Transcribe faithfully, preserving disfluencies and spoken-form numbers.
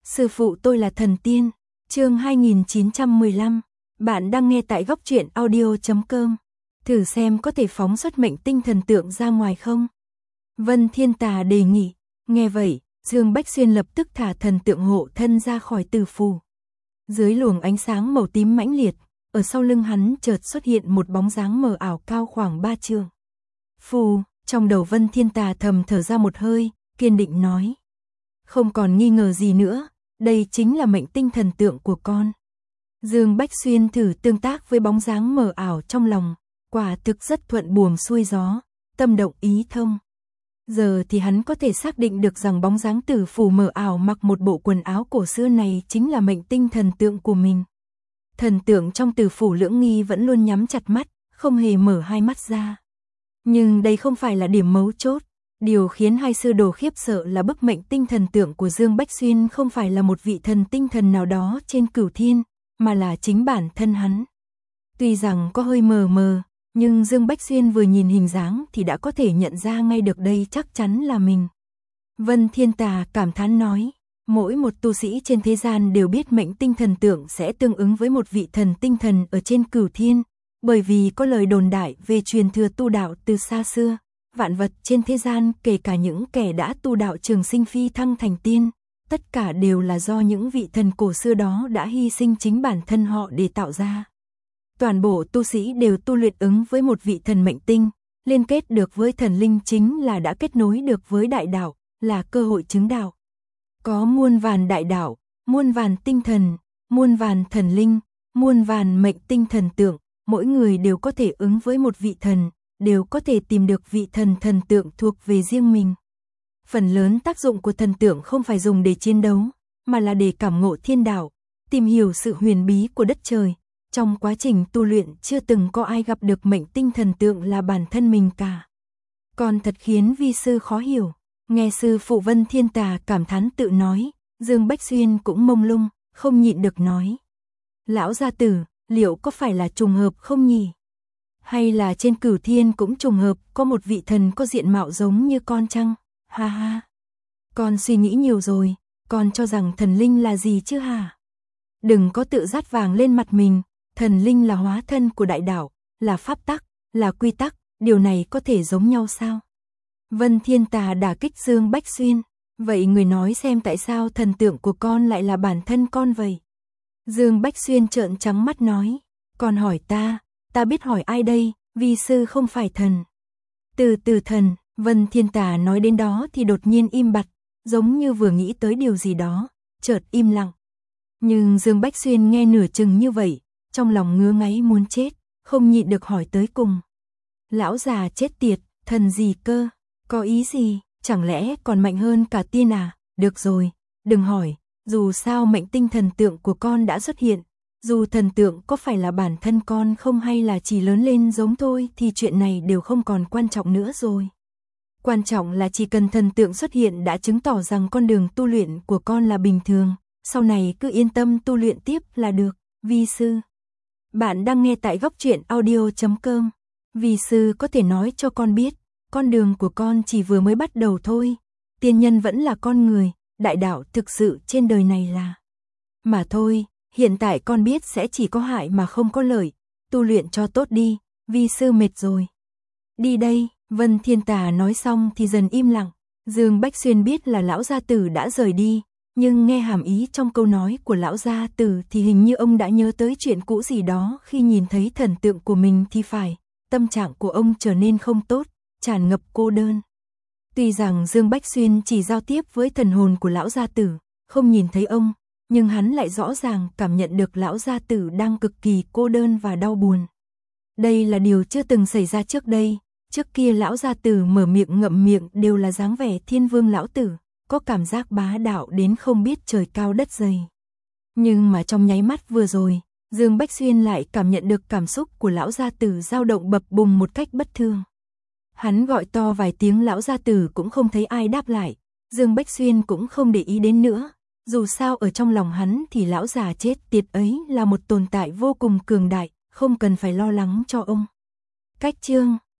Sư phụ tôi là thần tiên. Chương hai nghìn chín trăm mười lăm. Bạn đang nghe tại góc truyện audio chấm com. Thử xem có thể phóng xuất mệnh tinh thần tượng ra ngoài không? Vân Thiên Tà đề nghị. Nghe vậy, Dương Bách Xuyên lập tức thả thần tượng hộ thân ra khỏi tử phù. Dưới luồng ánh sáng màu tím mãnh liệt, ở sau lưng hắn chợt xuất hiện một bóng dáng mờ ảo cao khoảng ba trượng. Phù, trong đầu Vân Thiên Tà thầm thở ra một hơi, kiên định nói. Không còn nghi ngờ gì nữa, đây chính là mệnh tinh thần tượng của con. Dương Bách Xuyên thử tương tác với bóng dáng mờ ảo trong lòng, quả thực rất thuận buồm xuôi gió, tâm động ý thông. Giờ thì hắn có thể xác định được rằng bóng dáng tử phù mờ ảo mặc một bộ quần áo cổ xưa này chính là mệnh tinh thần tượng của mình. Thần tượng trong tử phù Lưỡng Nghi vẫn luôn nhắm chặt mắt, không hề mở hai mắt ra. Nhưng đây không phải là điểm mấu chốt. Điều khiến hai sư đồ khiếp sợ là bức mệnh tinh thần tượng của Dương Bách Xuyên không phải là một vị thần tinh thần nào đó trên cửu thiên, mà là chính bản thân hắn. Tuy rằng có hơi mờ mờ, nhưng Dương Bách Xuyên vừa nhìn hình dáng thì đã có thể nhận ra ngay được đây chắc chắn là mình. Vân Thiên Tà cảm thán nói, mỗi một tu sĩ trên thế gian đều biết mệnh tinh thần tượng sẽ tương ứng với một vị thần tinh thần ở trên cửu thiên, bởi vì có lời đồn đại về truyền thừa tu đạo từ xa xưa. Vạn vật trên thế gian, kể cả những kẻ đã tu đạo trường sinh phi thăng thành tiên, tất cả đều là do những vị thần cổ xưa đó đã hy sinh chính bản thân họ để tạo ra. Toàn bộ tu sĩ đều tu luyện ứng với một vị thần mệnh tinh, liên kết được với thần linh chính là đã kết nối được với đại đạo, là cơ hội chứng đạo. Có muôn vàn đại đạo, muôn vàn tinh thần, muôn vàn thần linh, muôn vàn mệnh tinh thần tượng, mỗi người đều có thể ứng với một vị thần, đều có thể tìm được vị thần thần tượng thuộc về riêng mình. Phần lớn tác dụng của thần tượng không phải dùng để chiến đấu, mà là để cảm ngộ thiên đạo, tìm hiểu sự huyền bí của đất trời. Trong quá trình tu luyện chưa từng có ai gặp được mệnh tinh thần tượng là bản thân mình cả. Còn thật khiến vi sư khó hiểu. Nghe sư phụ Vân Thiên Tà cảm thán tự nói, Dương Bách Xuyên cũng mông lung, không nhịn được nói. Lão gia tử, liệu có phải là trùng hợp không nhỉ? Hay là trên cửu thiên cũng trùng hợp có một vị thần có diện mạo giống như con chăng? Ha ha. Con suy nghĩ nhiều rồi, con cho rằng thần linh là gì chứ hả? Đừng có tự dát vàng lên mặt mình, thần linh là hóa thân của đại đạo, là pháp tắc, là quy tắc, điều này có thể giống nhau sao? Vân Thiên Tà đả kích Dương Bách Xuyên, vậy người nói xem tại sao thần tượng của con lại là bản thân con vậy? Dương Bách Xuyên trợn trắng mắt nói, con hỏi ta, ta biết hỏi ai đây, vi sư không phải thần. Từ từ thần, Vân Thiên Tà nói đến đó thì đột nhiên im bặt, giống như vừa nghĩ tới điều gì đó, chợt im lặng. Nhưng Dương Bách Xuyên nghe nửa chừng như vậy, trong lòng ngứa ngáy muốn chết, không nhịn được hỏi tới cùng. Lão già chết tiệt, thần gì cơ, có ý gì, chẳng lẽ còn mạnh hơn cả tiên à? Được rồi, đừng hỏi, dù sao mệnh tinh thần tượng của con đã xuất hiện. Dù thần tượng có phải là bản thân con không hay là chỉ lớn lên giống thôi thì chuyện này đều không còn quan trọng nữa rồi. Quan trọng là chỉ cần thần tượng xuất hiện đã chứng tỏ rằng con đường tu luyện của con là bình thường, sau này cứ yên tâm tu luyện tiếp là được, vi sư. Bạn đang nghe tại góc truyện audio chấm com. Vi sư có thể nói cho con biết, con đường của con chỉ vừa mới bắt đầu thôi, tiên nhân vẫn là con người, đại đạo thực sự trên đời này là. Mà thôi. Hiện tại con biết sẽ chỉ có hại mà không có lợi, tu luyện cho tốt đi, vi sư mệt rồi. Đi đây, Vân Thiên Tà nói xong thì dần im lặng, Dương Bách Xuyên biết là lão gia tử đã rời đi, nhưng nghe hàm ý trong câu nói của lão gia tử thì hình như ông đã nhớ tới chuyện cũ gì đó khi nhìn thấy thần tượng của mình thì phải, tâm trạng của ông trở nên không tốt, tràn ngập cô đơn. Tuy rằng Dương Bách Xuyên chỉ giao tiếp với thần hồn của lão gia tử, không nhìn thấy ông, nhưng hắn lại rõ ràng cảm nhận được lão gia tử đang cực kỳ cô đơn và đau buồn. Đây là điều chưa từng xảy ra trước đây, trước kia lão gia tử mở miệng ngậm miệng đều là dáng vẻ thiên vương lão tử, có cảm giác bá đạo đến không biết trời cao đất dày. Nhưng mà trong nháy mắt vừa rồi, Dương Bách Xuyên lại cảm nhận được cảm xúc của lão gia tử dao động bập bùng một cách bất thường. Hắn gọi to vài tiếng lão gia tử cũng không thấy ai đáp lại, Dương Bách Xuyên cũng không để ý đến nữa. Dù sao ở trong lòng hắn thì lão già chết tiệt ấy là một tồn tại vô cùng cường đại, không cần phải lo lắng cho ông. Cách chương